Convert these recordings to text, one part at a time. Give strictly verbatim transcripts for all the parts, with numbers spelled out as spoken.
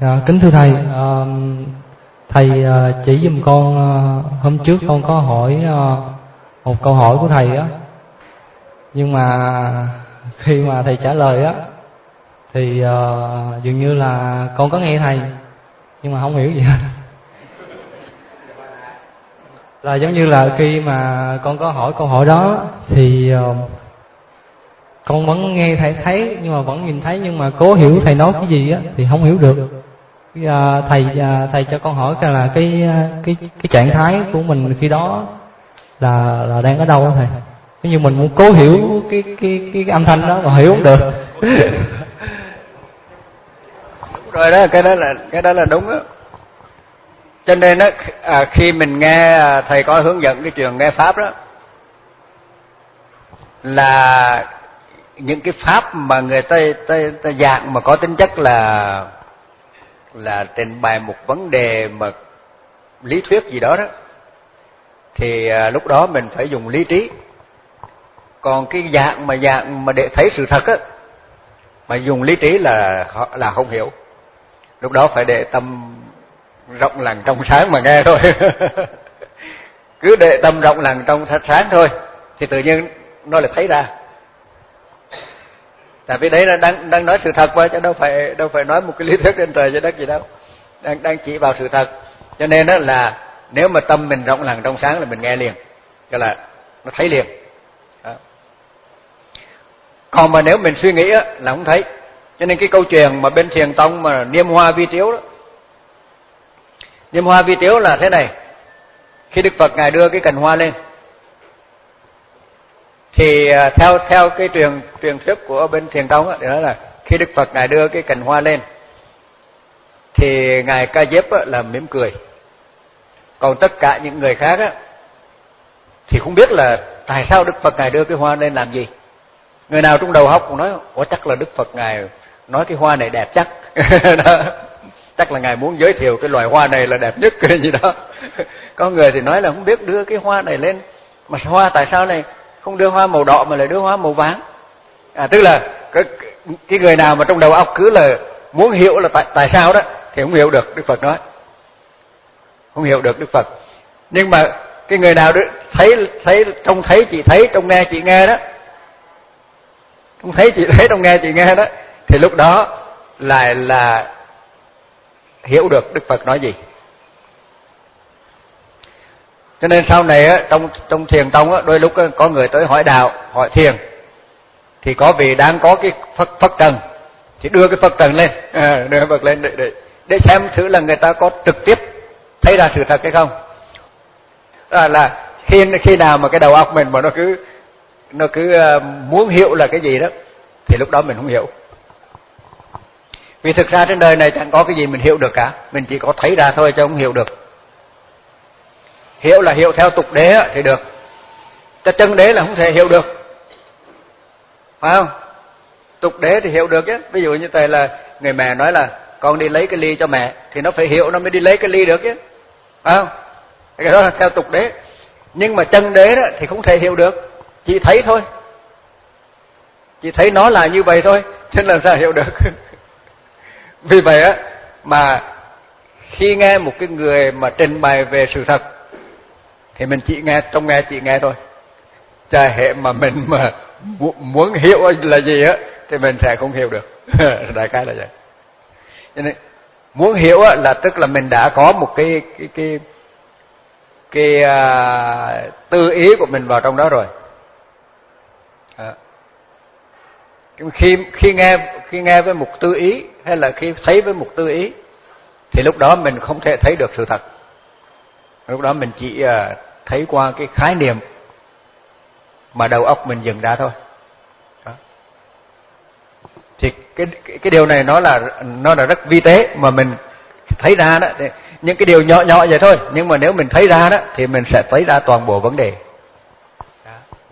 À, kính thưa thầy, à, thầy à, chỉ giùm con, à, hôm trước con có hỏi à, một câu hỏi của thầy á, nhưng mà khi mà thầy trả lời á thì à, dường như là con có nghe thầy nhưng mà không hiểu gì hết. Là giống như là khi mà con có hỏi câu hỏi đó thì uh, con vẫn nghe thầy thấy nhưng mà vẫn nhìn thấy, nhưng mà cố hiểu thầy nói cái gì á thì không hiểu được. Uh, thầy uh, thầy cho con hỏi là cái cái cái trạng thái của mình khi đó là là đang ở đâu đó thầy? Nếu như mình muốn cố hiểu cái cái cái, cái âm thanh đó mà hiểu không được. Rồi đó, cái đó là cái đó là đúng á. Cho nên đó, à, khi mình nghe thầy có hướng dẫn cái chuyện nghe pháp đó, là những cái pháp mà người ta, ta, ta giảng mà có tính chất là là trình bày một vấn đề mà lý thuyết gì đó đó, thì à, lúc đó mình phải dùng lý trí. Còn cái dạng mà dạng mà để thấy sự thật á, mà dùng lý trí là là không hiểu. Lúc đó phải để tâm rộng lặng trong sáng mà nghe thôi. Cứ để tâm rộng lặng trong sáng thôi thì tự nhiên nó lại thấy ra. Tại vì đấy là đang đang nói sự thật mà, chứ đâu phải đâu phải nói một cái lý thuyết trên trời dưới đất gì đâu. Đang đang chỉ vào sự thật. Cho nên đó là nếu mà tâm mình rộng lặng trong sáng là mình nghe liền, tức là nó thấy liền. Đó. Còn mà nếu mình suy nghĩ á là không thấy. Cho nên cái câu chuyện mà bên Thiền Tông mà niêm hoa vi tiếu đó, niêm hoa vi tiếu là thế này. Khi Đức Phật ngài đưa cái cành hoa lên thì theo theo cái truyền truyền thuyết của bên Thiền Tông á, thì nói là khi Đức Phật ngài đưa cái cành hoa lên thì ngài Ca Diếp á là mỉm cười. Còn tất cả những người khác á thì không biết là tại sao Đức Phật ngài đưa cái hoa lên làm gì. Người nào trong đầu óc cũng nói, ủa chắc là Đức Phật ngài nói cái hoa này đẹp chắc. Đó. Chắc là ngài muốn giới thiệu cái loài hoa này là đẹp nhất cái gì đó. Có người thì nói là không biết đưa cái hoa này lên, mà hoa tại sao này không đưa hoa màu đỏ mà lại đưa hoa màu vàng. À, tức là cái, cái người nào mà trong đầu óc cứ là muốn hiểu là tại, tại sao đó thì không hiểu được Đức Phật nói, không hiểu được Đức Phật. Nhưng mà cái người nào đó thấy thấy trông thấy chị thấy, trông nghe chị nghe đó, trông thấy chị thấy, trông nghe chị nghe đó, thì lúc đó lại là hiểu được Đức Phật nói gì. Cho nên sau này á, trong trong Thiền Tông á, đôi lúc á, có người tới hỏi đạo, hỏi thiền, thì có vị đang có cái phật phật trần thì đưa cái phật trần lên, à, đưa phật lên để, để để xem thử là người ta có trực tiếp thấy ra sự thật hay không. Đó là khi khi nào mà cái đầu óc mình mà nó cứ nó cứ uh, muốn hiểu là cái gì đó thì lúc đó mình không hiểu. Vì thực ra trên đời này chẳng có cái gì mình hiểu được cả, mình chỉ có thấy ra thôi chứ không hiểu được. Hiểu là hiểu theo tục đế thì được, cho chân đế là không thể hiểu được, phải không? Tục đế thì hiểu được chứ. Ví dụ như thế là người mẹ nói là con đi lấy cái ly cho mẹ, thì nó phải hiểu nó mới đi lấy cái ly được chứ, phải không? Cái đó là theo tục đế. Nhưng mà chân đế đó thì không thể hiểu được, chỉ thấy thôi, chỉ thấy nó là như vậy thôi, chứ làm sao hiểu được. Vì vậy á mà khi nghe một cái người mà trình bày về sự thật thì mình chỉ nghe, trong nghe chỉ nghe thôi. Chả hệ mà mình mà muốn hiểu là gì á thì mình sẽ không hiểu được. Đại khái là vậy. Cho nên muốn hiểu á là tức là mình đã có một cái cái cái cái uh, tư ý của mình vào trong đó rồi. À. Khi khi nghe khi nghe với một tư ý hay là khi thấy với một tư ý thì lúc đó mình không thể thấy được sự thật. Lúc đó mình chỉ uh, thấy qua cái khái niệm mà đầu óc mình dựng ra thôi. Đó. Thì cái cái điều này nó là nó là rất vi tế mà mình thấy ra đó. Thì những cái điều nhỏ nhỏ vậy thôi, nhưng mà nếu mình thấy ra đó thì mình sẽ thấy ra toàn bộ vấn đề. Đó.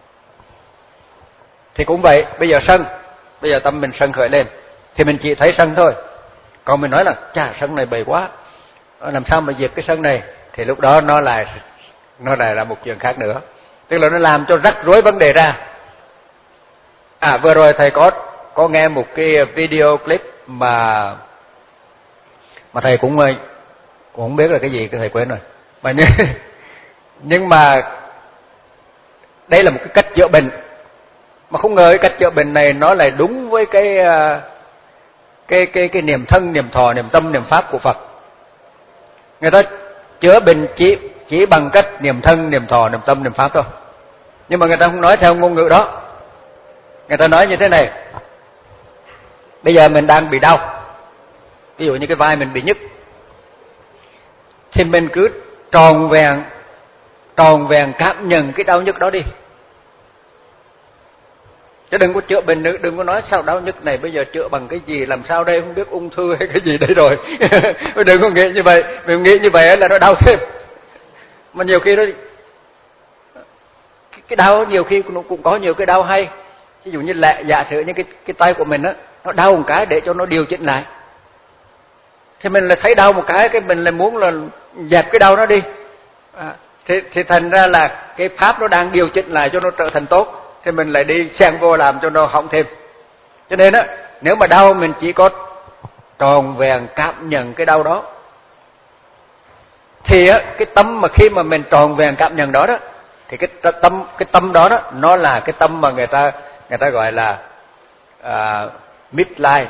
Thì cũng vậy, bây giờ sân, bây giờ tâm mình sân khởi lên thì mình chỉ thấy sân thôi. Còn mình nói là chà sân này bầy quá, làm sao mà diệt cái sân này, thì lúc đó nó lại nó lại là một chuyện khác nữa. Tức là nó làm cho rắc rối vấn đề ra. À vừa rồi thầy có có nghe một cái video clip mà mà thầy cũng cũng không biết là cái gì, thầy quên rồi. Mà nhưng, nhưng mà đây là một cái cách chữa bệnh, mà không ngờ cái cách chữa bệnh này nó lại đúng với cái cái cái cái niềm thân, niềm thọ, niềm tâm, niềm pháp của Phật. Người ta chữa bệnh chỉ chỉ bằng cách niềm thân, niềm thọ, niềm tâm, niềm pháp thôi. Nhưng mà người ta không nói theo ngôn ngữ đó. Người ta nói như thế này: bây giờ mình đang bị đau, ví dụ như cái vai mình bị nhức, thì mình cứ tròn vẹn tròn vẹn cảm nhận cái đau nhức đó đi. Chứ đừng có chữa bệnh nữa, đừng có nói sao đau nhức này bây giờ chữa bằng cái gì, làm sao đây, không biết ung thư hay cái gì đấy rồi. Đừng có nghĩ như vậy, mình nghĩ như vậy là nó đau thêm. Mà nhiều khi đó, cái đau nhiều khi cũng, cũng có nhiều cái đau hay. Ví dụ như là giả sử như cái cái tay của mình á, nó đau một cái để cho nó điều chỉnh lại, thì mình lại thấy đau một cái, cái mình lại muốn là dẹp cái đau nó đi. À, thì, thì thành ra là cái pháp nó đang điều chỉnh lại cho nó trở thành tốt, thì mình lại đi xen vô làm cho nó hỏng thêm. Cho nên á, nếu mà đau mình chỉ có tròn vẹn cảm nhận cái đau đó, thì á, cái tâm mà khi mà mình tròn vẹn cảm nhận đó đó, thì cái tâm cái tâm đó đó nó là cái tâm mà người ta người ta gọi là uh, midline.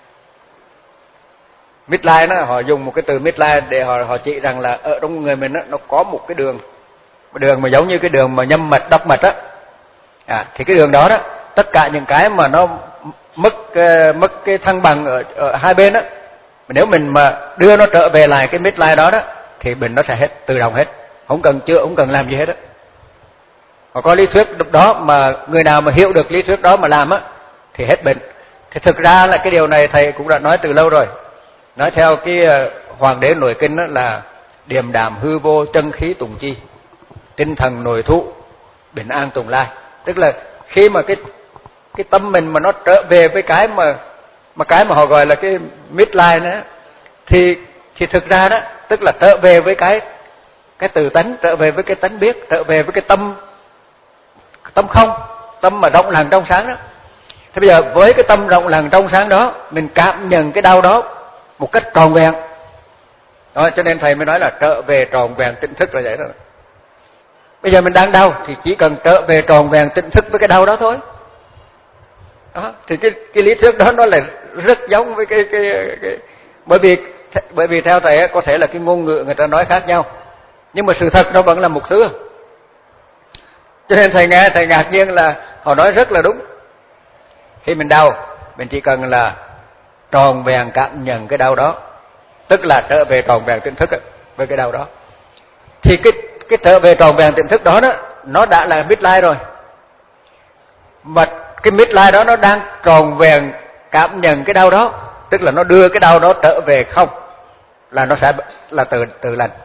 Midline đó, họ dùng một cái từ midline để họ họ chỉ rằng là ở trong người mình đó, nó có một cái đường, một đường mà giống như cái đường mà nhâm mạch, đốc mạch á. À, thì cái đường đó đó, tất cả những cái mà nó mất uh, mất cái thăng bằng ở, ở hai bên đó, nếu mình mà đưa nó trở về lại cái midline đó đó, thì bệnh nó sẽ hết, tự động hết, không cần chữa, không cần làm gì hết á. Mà có lý thuyết đó mà người nào mà hiểu được lý thuyết đó mà làm á thì hết bệnh. Thì thực ra là cái điều này thầy cũng đã nói từ lâu rồi. Nói theo cái Hoàng đế nội kinh đó là điềm đạm hư vô, chân khí tùng chi, tinh thần nội thụ, bình an tùng lai. Tức là khi mà cái cái tâm mình mà nó trở về với cái mà mà cái mà họ gọi là cái midline đó, thì thì thực ra đó tức là trở về với cái cái từ tánh, trở về với cái tánh biết, trở về với cái tâm tâm không, tâm mà rộng lặng trong sáng đó. Thế bây giờ với cái tâm rộng lặng trong sáng đó, mình cảm nhận cái đau đó một cách tròn vẹn. Đó, cho nên thầy mới nói là trở về tròn vẹn tỉnh thức là vậy đó. Bây giờ mình đang đau thì chỉ cần trở về tròn vẹn tỉnh thức với cái đau đó thôi. Đó, thì cái cái lý thuyết đó nó là rất giống với cái cái cái bởi vì bởi vì theo thầy có thể là cái ngôn ngữ người ta nói khác nhau, nhưng mà sự thật nó vẫn là một thứ. Cho nên thầy nghe thầy ngạc nhiên là họ nói rất là đúng. Khi mình đau, mình chỉ cần là tròn vẹn cảm nhận cái đau đó, tức là trở về tròn vẹn tỉnh thức với cái đau đó. Thì cái cái trở về tròn vẹn tỉnh thức đó đó, nó đã là midline rồi. Mà cái midline đó nó đang tròn vẹn cảm nhận cái đau đó, tức là nó đưa cái đau đó trở về không, là nó sẽ là tự tự lành.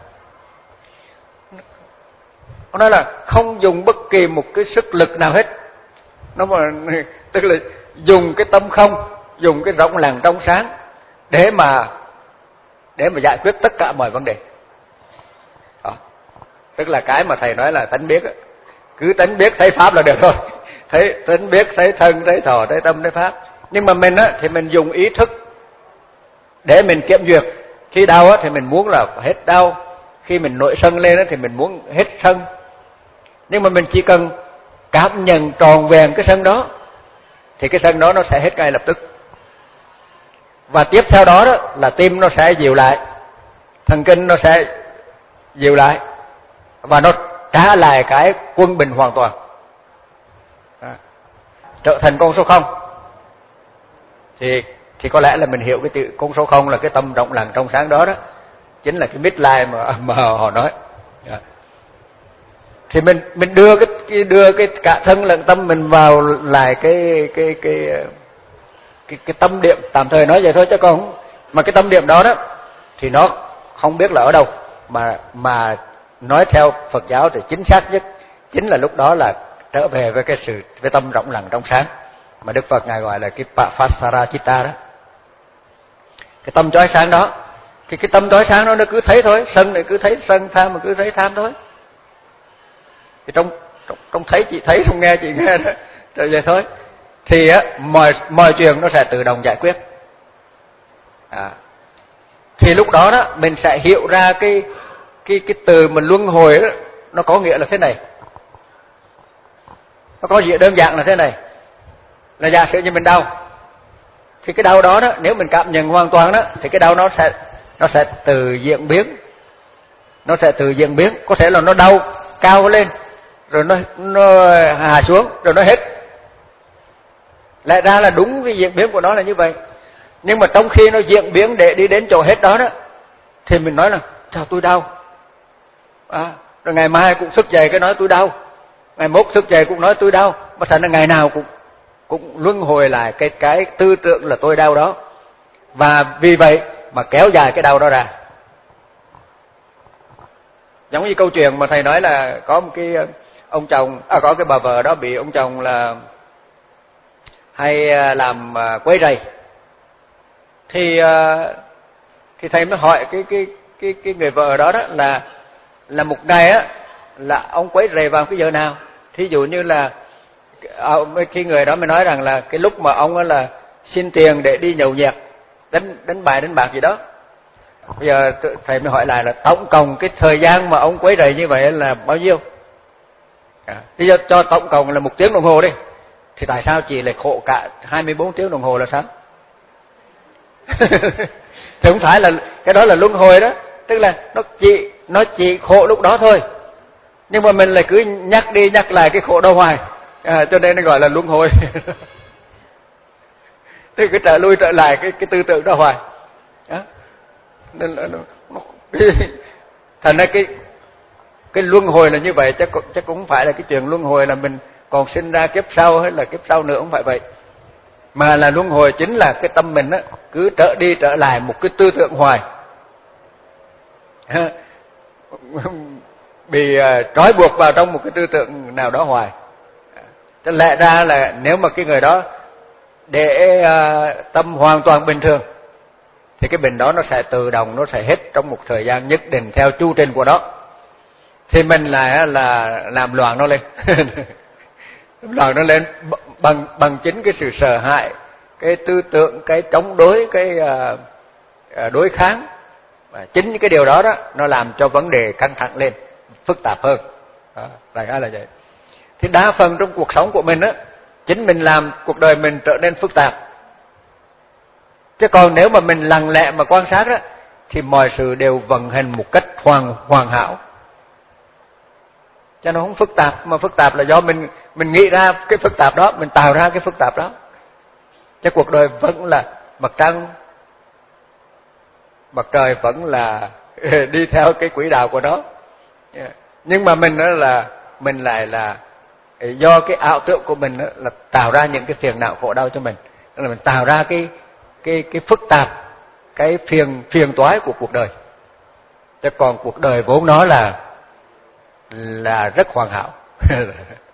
Nó nói là không dùng bất kỳ một cái sức lực nào hết. Nó mà tức là dùng cái tâm không, dùng cái rộng lặng trong sáng để mà để mà giải quyết tất cả mọi vấn đề. Đó. Tức là cái mà thầy nói là tánh biết, cứ tánh biết thấy pháp là được thôi. Thấy tánh biết thấy thân, thấy thọ, thấy tâm, thấy pháp. Nhưng mà mình á thì mình dùng ý thức để mình kiểm duyệt. Khi đau á thì mình muốn là hết đau, khi mình nổi sân lên á thì mình muốn hết sân. Nhưng mà mình chỉ cần cảm nhận tròn vẹn cái sân đó thì cái sân đó nó sẽ hết ngay lập tức. Và tiếp theo đó đó là tim nó sẽ dịu lại, thần kinh nó sẽ dịu lại, và nó trả lại cái quân bình hoàn toàn, à, trở thành con số không. Thì thì có lẽ là mình hiểu cái từ con số không là cái tâm rộng lặng trong sáng đó đó, chính là cái midline mà mà họ nói. À. Thì mình mình đưa cái đưa cái cả thân lẫn tâm mình vào lại cái cái cái cái cái tâm điểm, tạm thời nói vậy thôi chứ còn mà cái tâm điểm đó đó thì nó không biết là ở đâu, mà mà nói theo Phật giáo thì chính xác nhất chính là lúc đó là trở về với cái sự với tâm rộng lặng trong sáng mà Đức Phật ngài gọi là cái Pasara Chitta đó, cái tâm chói sáng đó. Thì cái tâm chói sáng đó nó cứ thấy thôi, sân này cứ thấy sân, tham mà cứ thấy tham thôi. Thì trong trong, trong thấy chị thấy, không nghe chị nghe đó, rồi vậy thôi. Thì á mọi mọi chuyện nó sẽ tự động giải quyết. À. Thì thì lúc đó đó mình sẽ hiểu ra cái cái cái từ mình luân hồi đó, nó có nghĩa là thế này. Nó có nghĩa đơn giản là thế này. Là giả sử như mình đau, thì cái đau đó đó nếu mình cảm nhận hoàn toàn đó thì cái đau nó sẽ nó sẽ tự diễn biến. Nó sẽ tự diễn biến, có thể là nó đau cao lên rồi nó nó hạ xuống rồi nó hết. Lẽ ra là đúng cái diễn biến của nó là như vậy. Nhưng mà trong khi nó diễn biến để đi đến chỗ hết đó đó thì mình nói là chào tôi đau. À, rồi ngày mai cũng thức dậy cái nói tôi đau. Ngày mốt thức dậy cũng nói tôi đau. Mà thành là ngày nào cũng cũng luân hồi lại cái cái tư tưởng là tôi đau đó. Và vì vậy mà kéo dài cái đau đó ra. Giống như câu chuyện mà thầy nói là có một cái ông chồng, à, có cái bà vợ đó bị ông chồng là hay làm quấy rầy. Thì thì thầy mới hỏi cái cái cái cái người vợ đó đó là là một ngày á là ông quấy rầy vào cái giờ nào? Thí dụ như là khi người đó mới nói rằng là cái lúc mà ông là xin tiền để đi nhậu nhẹt, đánh đánh bài đánh bạc gì đó. Bây giờ thầy mới hỏi lại là tổng cộng cái thời gian mà ông quấy rầy như vậy là bao nhiêu? À, bây giờ cho tổng cộng là một tiếng đồng hồ đi. Thì tại sao chị lại khổ cả hai mươi bốn tiếng đồng hồ là sao? Thì không phải là cái đó là luân hồi đó, tức là nó chỉ nó chỉ khổ lúc đó thôi. Nhưng mà mình lại cứ nhắc đi nhắc lại cái khổ đó hoài. À, cho nên nó gọi là luân hồi. Thì cứ trở lui trở lại cái cái tư tưởng đó hoài. Đó. Nên là nó, nó thành ra cái cái luân hồi là như vậy, chắc chắc cũng không phải là cái chuyện luân hồi là mình còn sinh ra kiếp sau hay là kiếp sau nữa, không phải vậy. Mà là luân hồi chính là cái tâm mình á cứ trở đi trở lại một cái tư tưởng hoài. Bị uh, trói buộc vào trong một cái tư tưởng nào đó hoài. Cho lẽ ra là nếu mà cái người đó để uh, tâm hoàn toàn bình thường thì cái bệnh đó nó sẽ tự động, nó sẽ hết trong một thời gian nhất định theo chu trình của nó. Thì mình lại là làm loạn nó lên. Loạn nó lên bằng bằng chính cái sự sợ hãi, cái tư tưởng, cái chống đối, cái uh, đối kháng. Và chính những cái điều đó đó nó làm cho vấn đề căng thẳng lên, phức tạp hơn. Đó, đại khái là vậy. Thì đa phần trong cuộc sống của mình á, chính mình làm cuộc đời mình trở nên phức tạp. Chứ còn nếu mà mình lặng lẽ mà quan sát á thì mọi sự đều vận hành một cách hoàn hoàn hảo. Cho nó không phức tạp, mà phức tạp là do mình mình nghĩ ra cái phức tạp đó, mình tạo ra cái phức tạp đó. Chứ cuộc đời vẫn là mặt trăng, mặt trời vẫn là đi theo cái quỹ đạo của nó. Nhưng mà mình đó là mình lại là do cái ảo tưởng của mình đó là tạo ra những cái phiền não khổ đau cho mình. Tức là mình tạo ra cái cái cái phức tạp, cái phiền phiền toái của cuộc đời. Chứ còn cuộc đời vốn nó là là rất hoàn hảo.